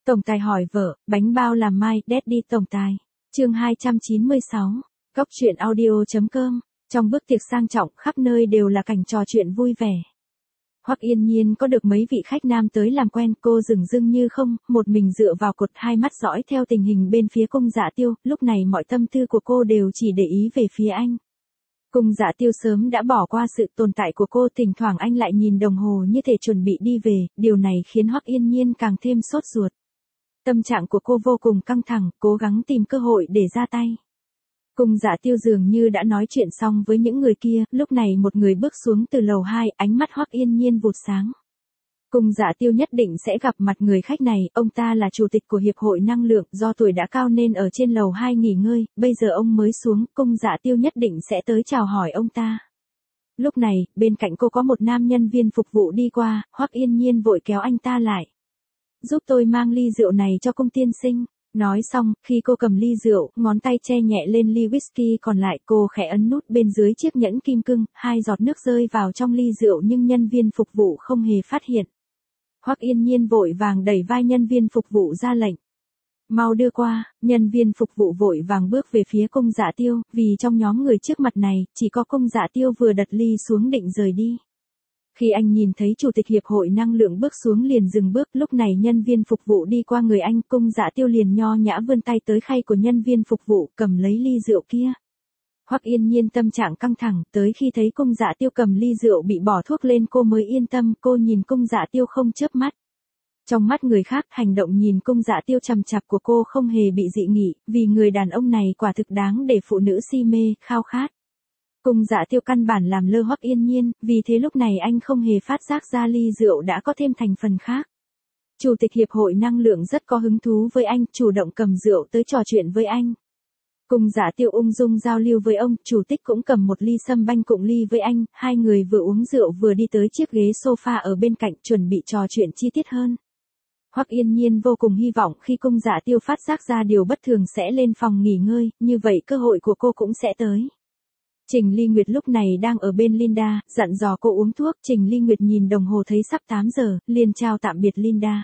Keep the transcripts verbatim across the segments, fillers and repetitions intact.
Tổng tài hỏi vợ, bánh bao làm mai, Daddy tổng tài. Chương hai trăm chín mươi sáu. Góc truyện audio.com. Trong bữa tiệc sang trọng, khắp nơi đều là cảnh trò chuyện vui vẻ. Hoắc Yên Nhiên có được mấy vị khách nam tới làm quen, cô dửng dưng như không, một mình dựa vào cột, hai mắt dõi theo tình hình bên phía Cung Dạ Tiêu, lúc này mọi tâm tư của cô đều chỉ để ý về phía anh. Cung Dạ Tiêu sớm đã bỏ qua sự tồn tại của cô, thỉnh thoảng anh lại nhìn đồng hồ như thể chuẩn bị đi về, điều này khiến Hoắc Yên Nhiên càng thêm sốt ruột. Tâm trạng của cô vô cùng căng thẳng, cố gắng tìm cơ hội để ra tay. Cung Dạ Tiêu dường như đã nói chuyện xong với những người kia, lúc này một người bước xuống từ lầu hai, ánh mắt Hoắc Yên Nhiên vụt sáng. Cung Dạ Tiêu nhất định sẽ gặp mặt người khách này, ông ta là chủ tịch của Hiệp hội Năng lượng, do tuổi đã cao nên ở trên lầu hai nghỉ ngơi, bây giờ ông mới xuống, Cung Dạ Tiêu nhất định sẽ tới chào hỏi ông ta. Lúc này, bên cạnh cô có một nam nhân viên phục vụ đi qua, Hoắc Yên Nhiên vội kéo anh ta lại. Giúp tôi mang ly rượu này cho Cung tiên sinh. Nói xong, khi cô cầm ly rượu, ngón tay che nhẹ lên ly whisky còn lại, cô khẽ ấn nút bên dưới chiếc nhẫn kim cương, hai giọt nước rơi vào trong ly rượu nhưng nhân viên phục vụ không hề phát hiện. Hoắc Yên Nhiên vội vàng đẩy vai nhân viên phục vụ ra lệnh. Mau đưa qua, nhân viên phục vụ vội vàng bước về phía Cung Dạ Tiêu, vì trong nhóm người trước mặt này, chỉ có Cung Dạ Tiêu vừa đặt ly xuống định rời đi. Khi anh nhìn thấy Chủ tịch Hiệp hội Năng lượng bước xuống liền dừng bước, lúc này nhân viên phục vụ đi qua người anh, Cung Dạ Tiêu liền nho nhã vươn tay tới khay của nhân viên phục vụ, cầm lấy ly rượu kia. Hoắc Yên Nhiên tâm trạng căng thẳng, tới khi thấy Cung Dạ Tiêu cầm ly rượu bị bỏ thuốc lên cô mới yên tâm, cô nhìn Cung Dạ Tiêu không chớp mắt. Trong mắt người khác, hành động nhìn Cung Dạ Tiêu chằm chằm của cô không hề bị dị nghị, vì người đàn ông này quả thực đáng để phụ nữ si mê, khao khát. Cung Dạ Tiêu căn bản làm lơ Hoắc Yên Nhiên, vì thế lúc này anh không hề phát giác ra ly rượu đã có thêm thành phần khác. Chủ tịch Hiệp hội Năng lượng rất có hứng thú với anh, chủ động cầm rượu tới trò chuyện với anh. Cung Dạ Tiêu ung dung giao lưu với ông, chủ tịch cũng cầm một ly sâm banh cụng ly với anh, hai người vừa uống rượu vừa đi tới chiếc ghế sofa ở bên cạnh chuẩn bị trò chuyện chi tiết hơn. Hoắc Yên Nhiên vô cùng hy vọng khi Cung Dạ Tiêu phát giác ra điều bất thường sẽ lên phòng nghỉ ngơi, như vậy cơ hội của cô cũng sẽ tới. Trình Ly Nguyệt lúc này đang ở bên Linda, dặn dò cô uống thuốc, Trình Ly Nguyệt nhìn đồng hồ thấy sắp tám giờ, liền chào tạm biệt Linda.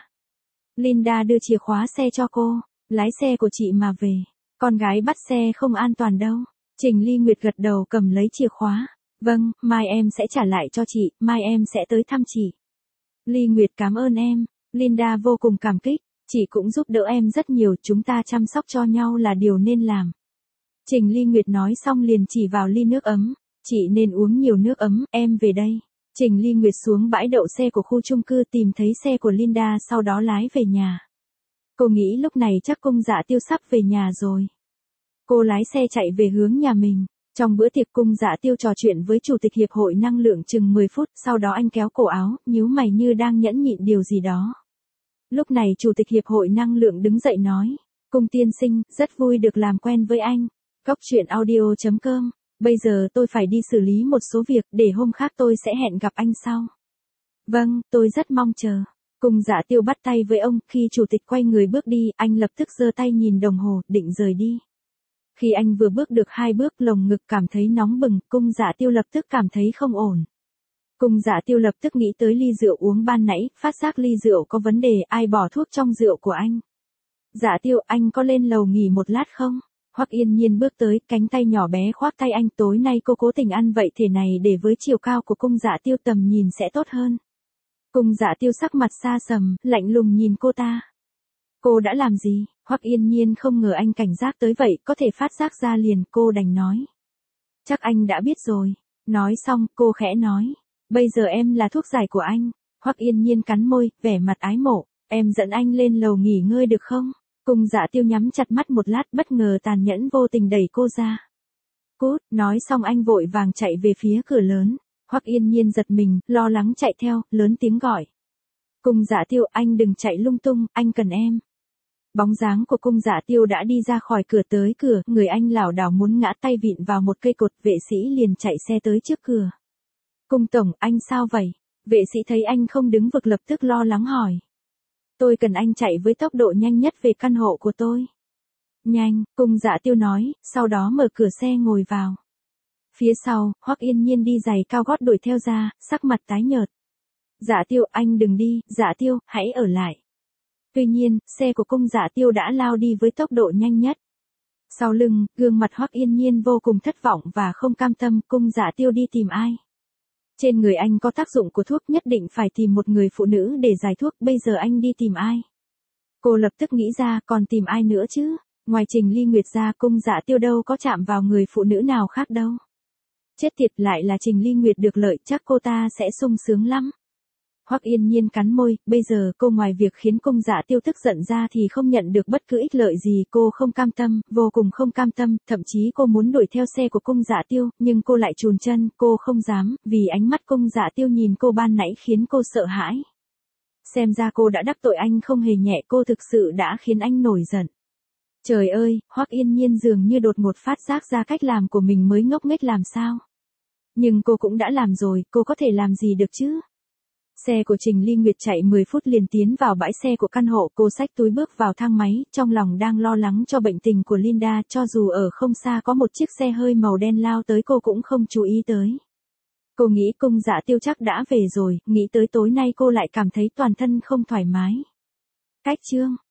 Linda đưa chìa khóa xe cho cô, lái xe của chị mà về, con gái bắt xe không an toàn đâu. Trình Ly Nguyệt gật đầu cầm lấy chìa khóa, vâng, mai em sẽ trả lại cho chị, mai em sẽ tới thăm chị. Ly Nguyệt cảm ơn em, Linda vô cùng cảm kích, chị cũng giúp đỡ em rất nhiều, chúng ta chăm sóc cho nhau là điều nên làm. Trình Ly Nguyệt nói xong liền chỉ vào ly nước ấm, chị nên uống nhiều nước ấm, em về đây. Trình Ly Nguyệt xuống bãi đậu xe của khu chung cư tìm thấy xe của Linda sau đó lái về nhà. Cô nghĩ lúc này chắc Cung Dạ Tiêu sắp về nhà rồi. Cô lái xe chạy về hướng nhà mình. Trong bữa tiệc Cung Dạ Tiêu trò chuyện với Chủ tịch Hiệp hội Năng lượng chừng mười phút, sau đó anh kéo cổ áo, nhíu mày như đang nhẫn nhịn điều gì đó. Lúc này Chủ tịch Hiệp hội Năng lượng đứng dậy nói, Cung tiên sinh, rất vui được làm quen với anh. Góc truyện audio.com, bây giờ tôi phải đi xử lý một số việc, để hôm khác tôi sẽ hẹn gặp anh sau. Vâng, tôi rất mong chờ. Cung Dạ Tiêu bắt tay với ông, khi chủ tịch quay người bước đi, anh lập tức giơ tay nhìn đồng hồ, định rời đi. Khi anh vừa bước được hai bước, lồng ngực cảm thấy nóng bừng, Cung Dạ Tiêu lập tức cảm thấy không ổn. Cung Dạ Tiêu lập tức nghĩ tới ly rượu uống ban nãy, phát giác ly rượu có vấn đề, ai bỏ thuốc trong rượu của anh. Dạ Tiêu, anh có lên lầu nghỉ một lát không? Hoắc Yên Nhiên bước tới, cánh tay nhỏ bé khoác tay anh, tối nay cô cố tình ăn vậy thể này để với chiều cao của Cung Dạ Tiêu tầm nhìn sẽ tốt hơn. Cung Dạ Tiêu sắc mặt xa sầm, lạnh lùng nhìn cô ta. Cô đã làm gì? Hoắc Yên Nhiên không ngờ anh cảnh giác tới vậy, có thể phát giác ra liền, cô đành nói. Chắc anh đã biết rồi. Nói xong, cô khẽ nói. Bây giờ em là thuốc giải của anh. Hoắc Yên Nhiên cắn môi, vẻ mặt ái mộ. Em dẫn anh lên lầu nghỉ ngơi được không? Cung Dạ Tiêu nhắm chặt mắt một lát, bất ngờ tàn nhẫn vô tình đẩy cô ra. Cút, nói xong anh vội vàng chạy về phía cửa lớn. Hoắc Yên Nhiên giật mình, lo lắng chạy theo, lớn tiếng gọi. Cung Dạ Tiêu, anh đừng chạy lung tung, anh cần em. Bóng dáng của Cung Dạ Tiêu đã đi ra khỏi cửa tới cửa, người anh lảo đảo muốn ngã tay vịn vào một cây cột, vệ sĩ liền chạy xe tới trước cửa. Cung tổng, anh sao vậy? Vệ sĩ thấy anh không đứng vực lập tức lo lắng hỏi. Tôi cần anh chạy với tốc độ nhanh nhất về căn hộ của tôi. Nhanh, Cung Dạ Tiêu nói, sau đó mở cửa xe ngồi vào. Phía sau, Hoắc Yên Nhiên đi giày cao gót đuổi theo ra, sắc mặt tái nhợt. Dạ Tiêu, anh đừng đi, Dạ Tiêu, hãy ở lại. Tuy nhiên, xe của cung Dạ Tiêu đã lao đi với tốc độ nhanh nhất. Sau lưng, gương mặt Hoắc Yên Nhiên vô cùng thất vọng và không cam tâm, cung Dạ Tiêu đi tìm ai? Trên người anh có tác dụng của thuốc, nhất định phải tìm một người phụ nữ để giải thuốc, bây giờ anh đi tìm ai? Cô lập tức nghĩ ra, còn tìm ai nữa chứ? Ngoài Trình Ly Nguyệt ra, cung Dạ Tiêu đâu có chạm vào người phụ nữ nào khác đâu. Chết tiệt, lại là Trình Ly Nguyệt được lợi, chắc cô ta sẽ sung sướng lắm. Hoắc Yên Nhiên cắn môi, bây giờ cô ngoài việc khiến cung Dạ Tiêu tức giận ra thì không nhận được bất cứ ích lợi gì, cô không cam tâm, vô cùng không cam tâm, thậm chí cô muốn đuổi theo xe của cung Dạ Tiêu, nhưng cô lại chùn chân, cô không dám, vì ánh mắt cung Dạ Tiêu nhìn cô ban nãy khiến cô sợ hãi. Xem ra cô đã đắc tội anh không hề nhẹ, cô thực sự đã khiến anh nổi giận. Trời ơi, Hoắc Yên Nhiên dường như đột ngột phát giác ra cách làm của mình mới ngốc nghếch làm sao. Nhưng cô cũng đã làm rồi, cô có thể làm gì được chứ? Xe của Trình Ly Nguyệt chạy mười phút liền tiến vào bãi xe của căn hộ, cô xách túi bước vào thang máy, trong lòng đang lo lắng cho bệnh tình của Linda, cho dù ở không xa có một chiếc xe hơi màu đen lao tới cô cũng không chú ý tới. Cô nghĩ cung Dạ Tiêu chắc đã về rồi, nghĩ tới tối nay cô lại cảm thấy toàn thân không thoải mái. Cách chương